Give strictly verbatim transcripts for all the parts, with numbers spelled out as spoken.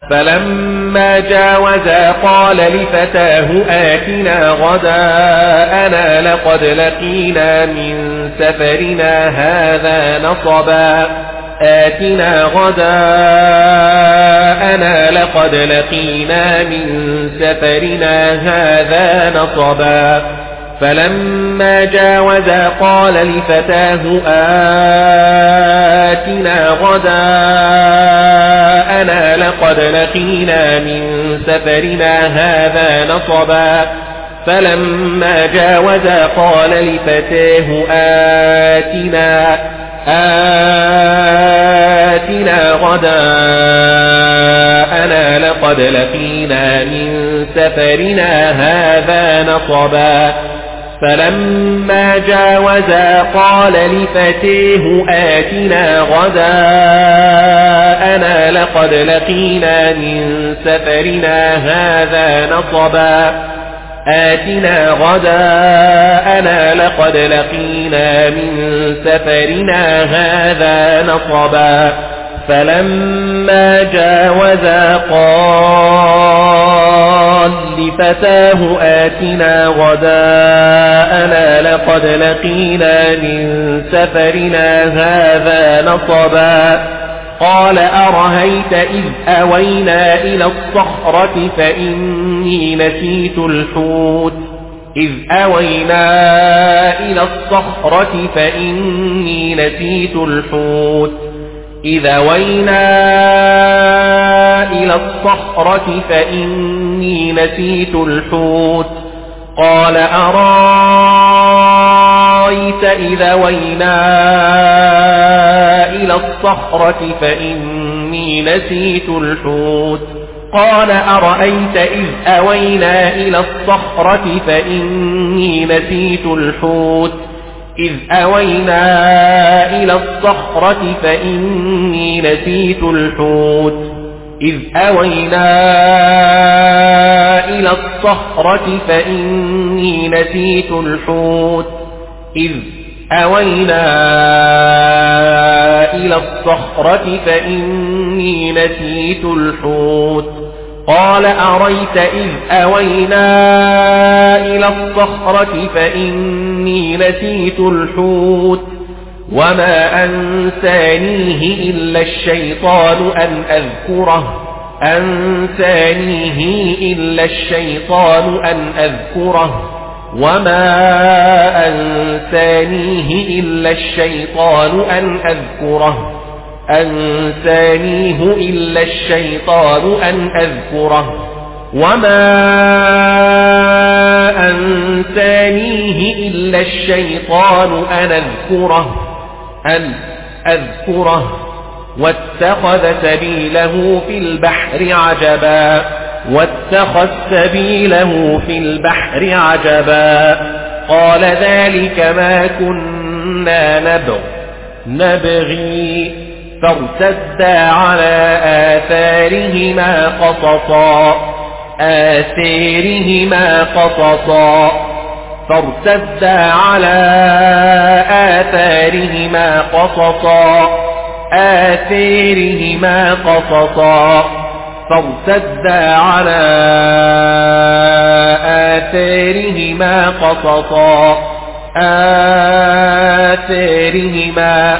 فلما جاوزا قال لفتاه آتنا غداءنا لقد لقينا من سفرنا هذا نصبا آتنا غداءنا لقد لقينا من سفرنا هذا نصبا فلما جاوزا قال لفتاه آتنا غداءنا لقد لقينا من سفرنا هذا نصبا فلما جاوزا قال لفتاه آتنا آتنا غداءنا لقد لقينا من سفرنا هذا نصبا فلما جاوزا قال لفتيه آتنا غداءنا لقد لقينا من سفرنا هذا نصبا آتنا غداءنا لقد لقينا من سفرنا هذا نصبا فلما جاوزا قال لفتاه آتنا غداءنا لقد لقينا من سفرنا هذا نصبا قال أرهيت إذ أوينا إلى الصخرة فإني نسيت الحوت إذ أوينا إلى الصخرة فإني نسيت الحوت إذ أوينا إلى الصخرة فإني نسيت الحوت قال أرأيت إذا أوينا إلى الصخرة فإني نسيت الحوت قال أرأيت إذ أوينا إلى الصخرة فإني نسيت الحوت إذ أوينا إلى الصخرة فإني نسيت الحوت إذ أوينا إلى الصخرة فإني نسيت الحوت إذ أوينا إلى الصخرة فإني نسيت الحوت قال أريت إذ أوينا إلى الصخرة فإني نسيت الحوت وما أنسانيه إلا الشيطان أن أذكره أنسانيه إلا الشيطان أن أذكره وما أنسانيه إلا الشيطان أن أذكره أنسانيه إلا الشيطان أن أذكره وما أنسانيه إلا الشيطان أن أذكره أن أذكره واتخذ سبيله في البحر عجبا واتخذ سبيله في البحر عجبا قال ذلك ما كنا نبغ نبغي فارتدا على آثارهما قصصا آثارهما قصصا فارتدا على آثارهما قصصا آثارهما قصصا فارتدا على آثارهما قصصا آثارهما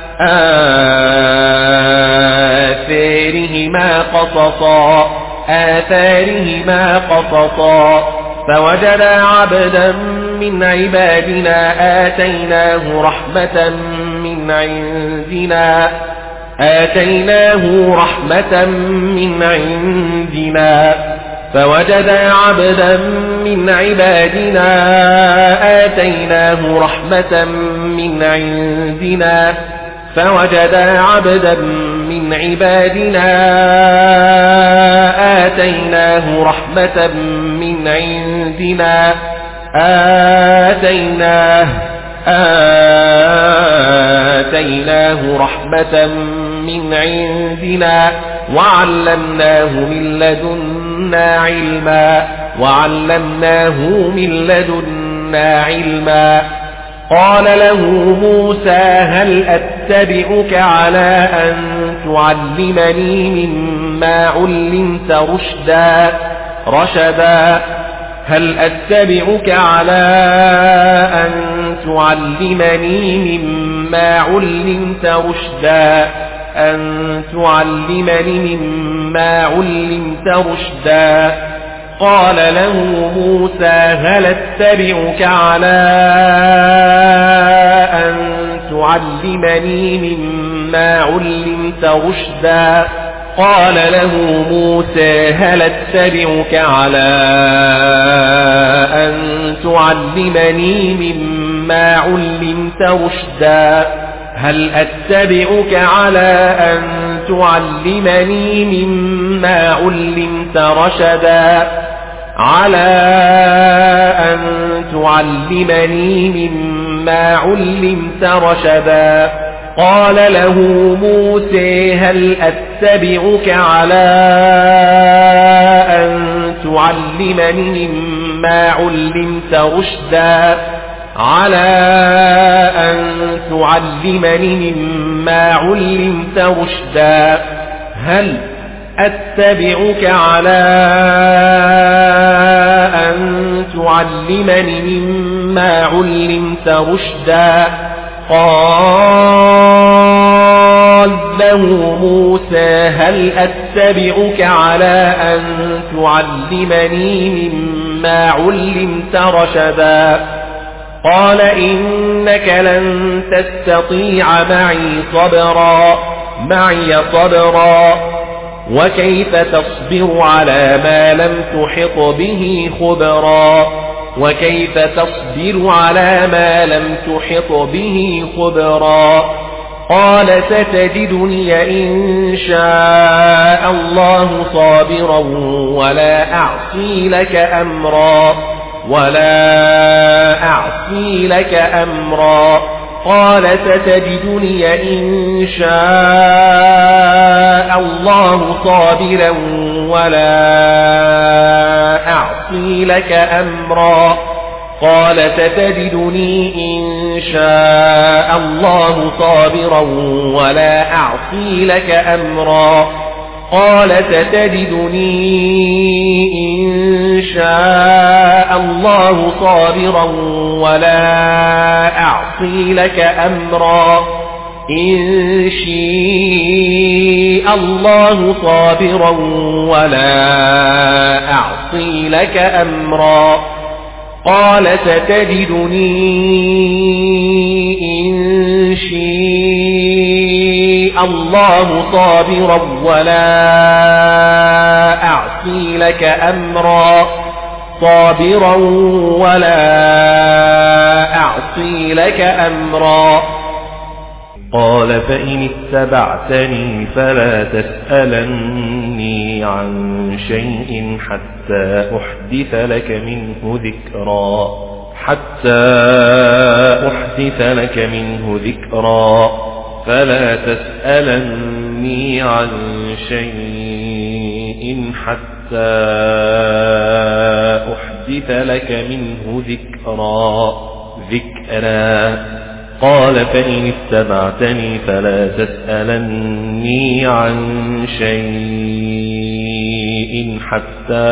آثارهما قصصا آثارهما قصصا فوجدا عبدا من عبادنا آتيناه رحمة من عندنا آتيناه رحمة من عندنا فوجدا عبدا من عبادنا آتيناه رحمة من عندنا فوجدا عبدا من عبادنا آتيناه رحمة من عندنا آتيناه آتيناه رحمة من عندنا وعلمناه من لدنا علما وعلمناه من لدنا علما قال له موسى هل أتبعك على أن تعلمني مما مما علمت رشدا رشدا هل أتبعك على أن تعلمني مما علمت رشدا أن تعلمني مما علمت رشدا قال له موسى هل أتبعك على أن تعلمني مما علمت رشدا قال له موسى هل أتبعك على أن تعلمني مما علمت رشدا هل أتبعك على أن تعلمني مما علمت رشدا على أن تعلمني مما علمت رشدا قال له موسى هل أتبعك على أن تعلمني مما علمت رشدا على أن تعلمني مما علمت رشدا هل أتبعك على أن تعلمني مما علمت رشدا قال له موسى هل أتبعك على أن تعلمني مما علمت رشدا قال إنك لن تستطيع معي صبرا معي صبرا وكيف تصبر على ما لم تحط به خبرا وكيف تصبر على ما لم تحط به خبرا قال ستجدني إن شاء الله صابرا ولا أعصي لك أمرا ولا أعصي لك أمرا قال ستجدني إن شاء الله صابرا ولا أعصي لك أمرا قال ستجدني إن شاء الله صابرا ولا أعصي لك أمرا قال ستجدني إن شاء الله صابرا ولا أعصي لك أمرا إن شاء الله صابرا ولا أعصي لك أمرا قال ستجدني إن شاء الله صابرا ولا أعصي لك أمرا صابرا ولا أعصي لك أمرا قال فإن اتبعتني فلا تسألني عن شيء حتى أحدث لك منه ذكرا حتى أحدث لك منه ذكرا فلا تسألني عن شيء حتى أحدث لك منه ذكرا ذكرا قال فإن اتبعتني فلا تسألني عن شيء حتى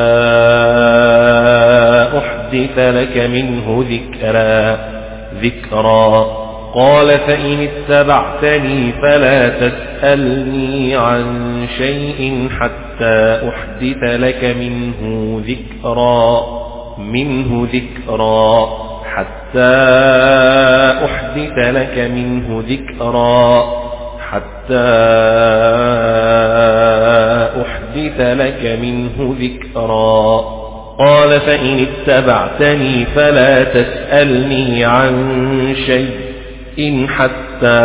أحدث لك منه ذكرا ذكرا قال فإن اتبعتني فلا تسألني عن شيء حتى أحدث لك منه ذكرا منه ذكرا حتى أحدث لك منه ذكرا حتى أحدث لك منه ذكرا قال فإن اتبعتني فلا تسألني عن شيء إن حتى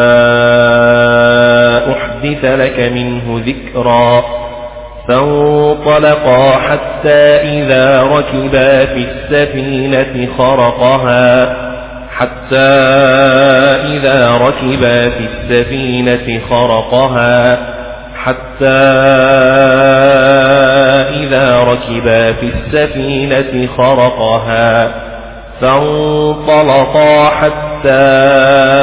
أحدث لك منه ذكرا فانطلقا حتى إذا ركبا في السفينة خرقها حتى إذا ركبا في السفينة خرقها حتى إذا ركبا في السفينة خرقها فانطلقا حتى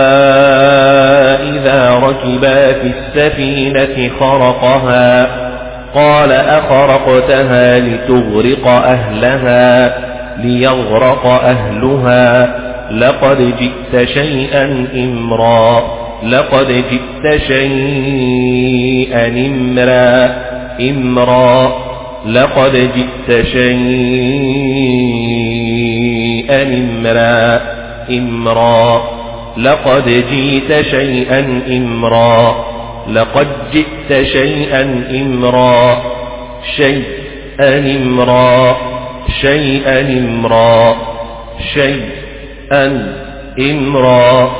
إذا ركبا في السفينة خرقها قال أخرقتها لتغرق أهلها ليغرق أهلها لقد جئت شيئا إمرا لقد جئت شيئا إمرا إمرا لقد جئت شيئا إمرا إمرا لقد جئت شيئا إمرا لقد جئت شيئا إمرا شيئا إمرا شيئا إمرا شيئا إمرا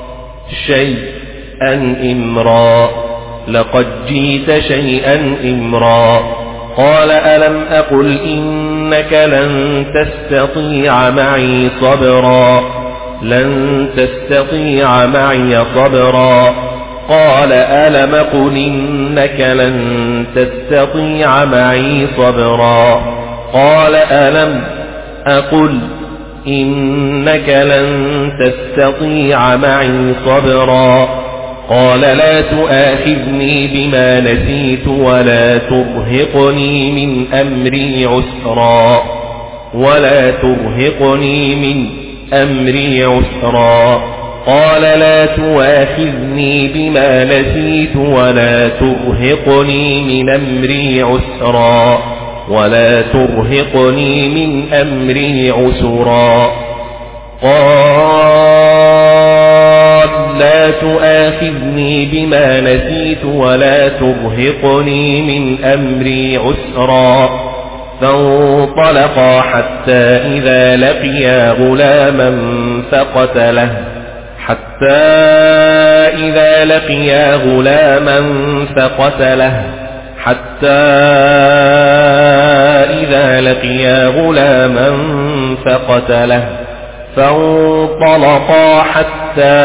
شيئا إمرا لقد جئت شيئا إمرا قال ألم أقل إنك لن تستطيع معي صبرا لن تستطيع معي صبرا قال ألم أقل إنك لن تستطيع معي صبرا قال ألم أقل إنك لن تستطيع معي صبرا قال لا تؤاخذني بما نسيت ولا ترهقني من أمري عسرا ولا ترهقني من أمري عسرا قال لا تؤاخذني بما نسيت ولا ترهقني من أمري عسرا ولا ترهقني من أمري عسرا قال لا تؤاخذني بما نسيت ولا ترهقني من أمري عسرا فانطلقا حتى إذا لقيا غلاما فقتله حتى إذا لقيا غلاما فقتله حتى إذا لقيا غلاما فقتله فانطلقا حتى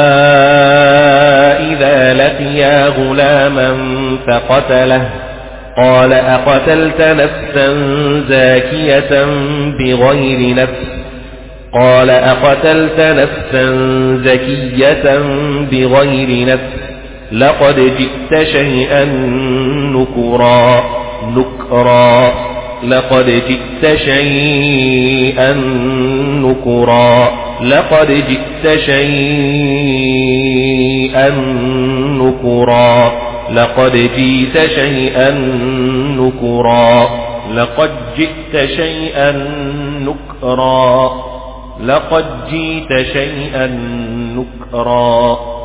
إذا لقيا غلاما فقتله قال أقتلت نفسا زاكية بغير نفس قال أقتلت نفسا زكية بغير نفس لقد جئت شيئا نكرا نكرا لقد جئت شيئا نكرا لقد جئت شيئا نكرا لقد جئت شيئا نكرا لقد جئت شيئا نكرا لقد جئت شيئا نكرا